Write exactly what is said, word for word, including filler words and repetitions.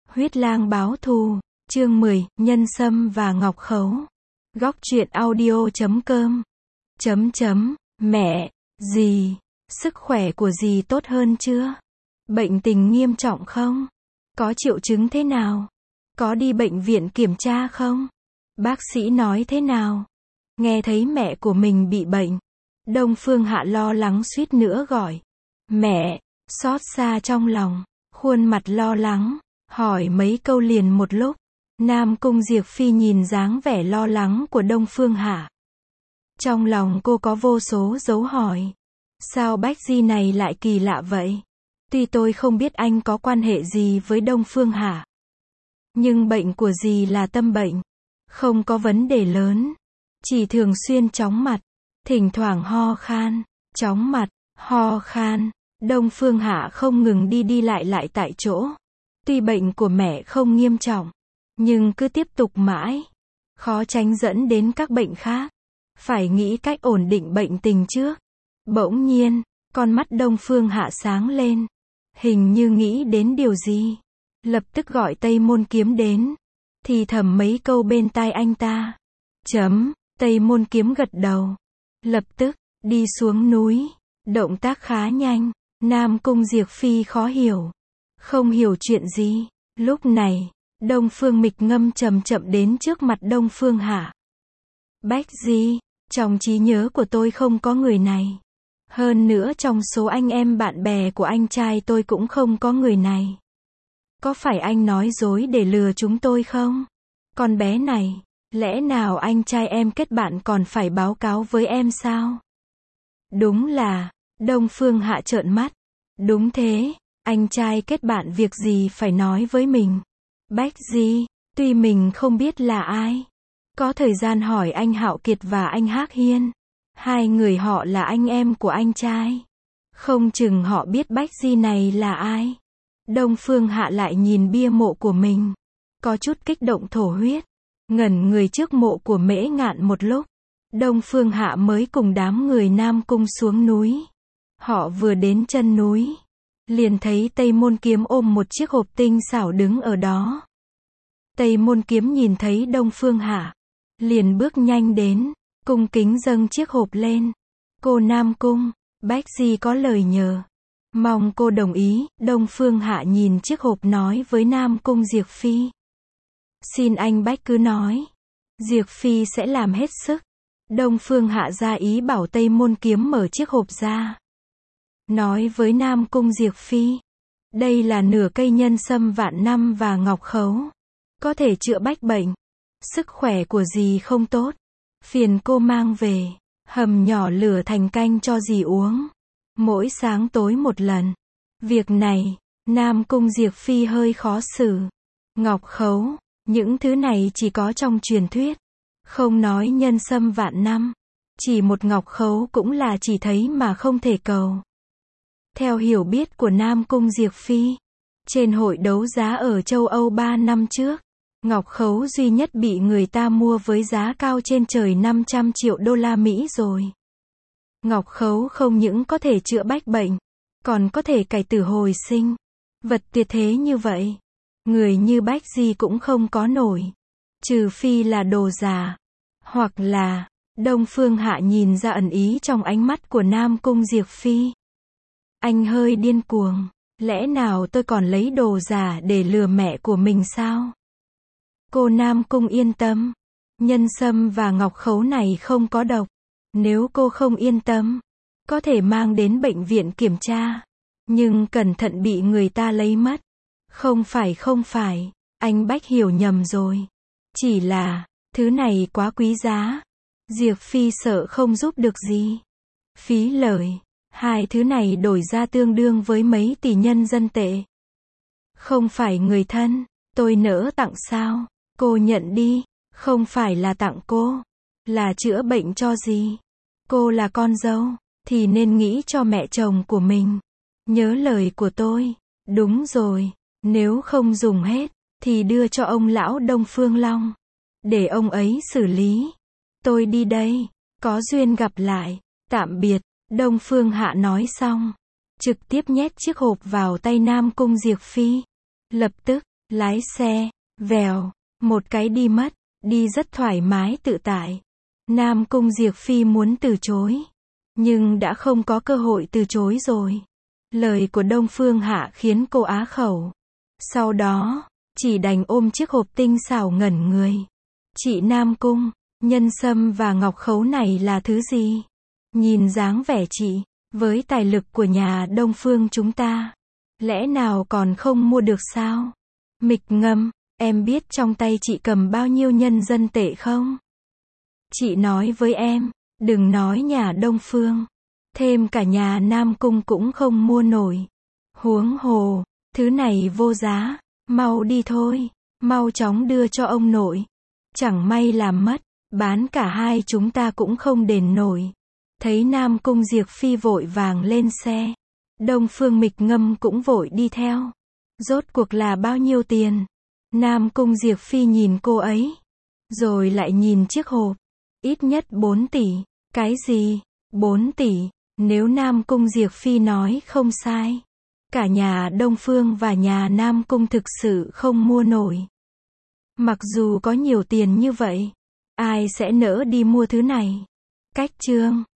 Huyết lang báo thù, chương mười, Nhân Sâm và Ngọc Khấu. Góc truyện audio chấm com. Chấm chấm, mẹ, dì, sức khỏe của dì tốt hơn chưa? Bệnh tình nghiêm trọng không? Có triệu chứng thế nào? Có đi bệnh viện kiểm tra không? Bác sĩ nói thế nào? Nghe thấy mẹ của mình bị bệnh, Đông Phương Hạ lo lắng suýt nữa gọi mẹ, xót xa trong lòng, khuôn mặt lo lắng, hỏi mấy câu liền một lúc. Nam Cung Diệp Phi nhìn dáng vẻ lo lắng của Đông Phương Hạ. Trong lòng cô có vô số dấu hỏi. Sao Bách Di này lại kỳ lạ vậy? Tuy tôi không biết anh có quan hệ gì với Đông Phương Hạ, nhưng bệnh của dì là tâm bệnh, không có vấn đề lớn. Chỉ thường xuyên chóng mặt, thỉnh thoảng ho khan, chóng mặt, ho khan. Đông Phương Hạ không ngừng đi đi lại lại tại chỗ. Tuy bệnh của mẹ không nghiêm trọng, nhưng cứ tiếp tục mãi, khó tránh dẫn đến các bệnh khác. Phải nghĩ cách ổn định bệnh tình trước. Bỗng nhiên, con mắt Đông Phương Hạ sáng lên. Hình như nghĩ đến điều gì. Lập tức gọi Tây Môn Kiếm đến. Thì thầm mấy câu bên tai anh ta. Chấm, Tây Môn Kiếm gật đầu. Lập tức, đi xuống núi. Động tác khá nhanh. Nam Cung Diệp Phi khó hiểu. Không hiểu chuyện gì. Lúc này, Đông Phương Mịch Ngâm chậm chậm đến trước mặt Đông Phương Hạ. Bách Di, trong trí nhớ của tôi không có người này. Hơn nữa trong số anh em bạn bè của anh trai tôi cũng không có người này. Có phải anh nói dối để lừa chúng tôi không? Con bé này, lẽ nào anh trai em kết bạn còn phải báo cáo với em sao? Đúng là, Đông Phương Hạ trợn mắt. Đúng thế, anh trai kết bạn việc gì phải nói với mình. Bách Di, tuy mình không biết là ai, có thời gian hỏi anh Hạo Kiệt và anh Hắc Hiên. Hai người họ là anh em của anh trai. Không chừng họ biết Bách Di này là ai. Đông Phương Hạ lại nhìn bia mộ của mình, có chút kích động thổ huyết. Ngẩn người trước mộ của Mễ Ngạn một lúc, Đông Phương Hạ mới cùng đám người Nam Cung xuống núi. Họ vừa đến chân núi, liền thấy Tây Môn Kiếm ôm một chiếc hộp tinh xảo đứng ở đó. Tây Môn Kiếm nhìn thấy Đông Phương Hạ, liền bước nhanh đến, cung kính dâng chiếc hộp lên. Cô Nam Cung, Bách Di có lời nhờ, mong cô đồng ý. Đông Phương Hạ nhìn chiếc hộp nói với Nam Cung Diệp Phi. Xin anh Bách cứ nói, Diệp Phi sẽ làm hết sức. Đông Phương Hạ ra ý bảo Tây Môn Kiếm mở chiếc hộp ra. Nói với Nam Cung Diệp Phi, đây là nửa cây nhân sâm vạn năm và ngọc khấu, có thể chữa bách bệnh. Sức khỏe của dì không tốt, phiền cô mang về, hầm nhỏ lửa thành canh cho dì uống, mỗi sáng tối một lần. Việc này, Nam Cung Diệp Phi hơi khó xử. Ngọc khấu, những thứ này chỉ có trong truyền thuyết, không nói nhân sâm vạn năm. Chỉ một ngọc khấu cũng là chỉ thấy mà không thể cầu. Theo hiểu biết của Nam Cung Diệp Phi, trên hội đấu giá ở châu Âu ba năm trước, ngọc khấu duy nhất bị người ta mua với giá cao trên trời năm trăm triệu đô la Mỹ rồi. Ngọc khấu không những có thể chữa bách bệnh, còn có thể cải tử hồi sinh. Vật tuyệt thế như vậy, người như Bách Di cũng không có nổi. Trừ phi là đồ giả, hoặc là, Đông Phương Hạ nhìn ra ẩn ý trong ánh mắt của Nam Cung Diệp Phi. Anh hơi điên cuồng, lẽ nào tôi còn lấy đồ giả để lừa mẹ của mình sao? Cô Nam Cung yên tâm, nhân sâm và ngọc khấu này không có độc. Nếu cô không yên tâm, có thể mang đến bệnh viện kiểm tra, nhưng cẩn thận bị người ta lấy mất. Không phải không phải, anh Bách hiểu nhầm rồi. Chỉ là, thứ này quá quý giá. Diệp Phi sợ không giúp được gì. Phí lời, hai thứ này đổi ra tương đương với mấy tỷ nhân dân tệ. Không phải người thân, tôi nỡ tặng sao? Cô nhận đi, không phải là tặng cô, là chữa bệnh cho gì. Cô là con dâu, thì nên nghĩ cho mẹ chồng của mình. Nhớ lời của tôi, đúng rồi, nếu không dùng hết, thì đưa cho ông lão Đông Phương Long, để ông ấy xử lý. Tôi đi đây, có duyên gặp lại, tạm biệt. Đông Phương Hạ nói xong, trực tiếp nhét chiếc hộp vào tay Nam Cung Diệp Phi. Lập tức, Lái xe, vèo, một cái đi mất, đi rất thoải mái tự tại. Nam Cung Diệp Phi muốn từ chối, nhưng đã không có cơ hội từ chối rồi. Lời của Đông Phương Hạ khiến cô á khẩu. Sau đó, chỉ đành ôm chiếc hộp tinh xảo ngẩn người. Chị Nam Cung, nhân sâm và ngọc khấu này là thứ gì? Nhìn dáng vẻ chị, với tài lực của nhà Đông Phương chúng ta, lẽ nào còn không mua được sao? Mịch Ngâm, em biết trong tay chị cầm bao nhiêu nhân dân tệ không? Chị nói với em, đừng nói nhà Đông Phương, thêm cả nhà Nam Cung cũng không mua nổi. Huống hồ, thứ này vô giá, mau đi thôi, mau chóng đưa cho ông nội. Chẳng may làm mất, bán cả hai chúng ta cũng không đền nổi. Thấy Nam Cung Diệp Phi vội vàng lên xe, Đông Phương Mịch Ngâm cũng vội đi theo. Rốt cuộc là bao nhiêu tiền? Nam Cung Diệp Phi nhìn cô ấy, rồi lại nhìn chiếc hộp. Ít nhất bốn tỷ. Cái gì? bốn tỷ. Nếu Nam Cung Diệp Phi nói không sai, cả nhà Đông Phương và nhà Nam Cung thực sự không mua nổi. Mặc dù có nhiều tiền như vậy, ai sẽ nỡ đi mua thứ này? Cách chương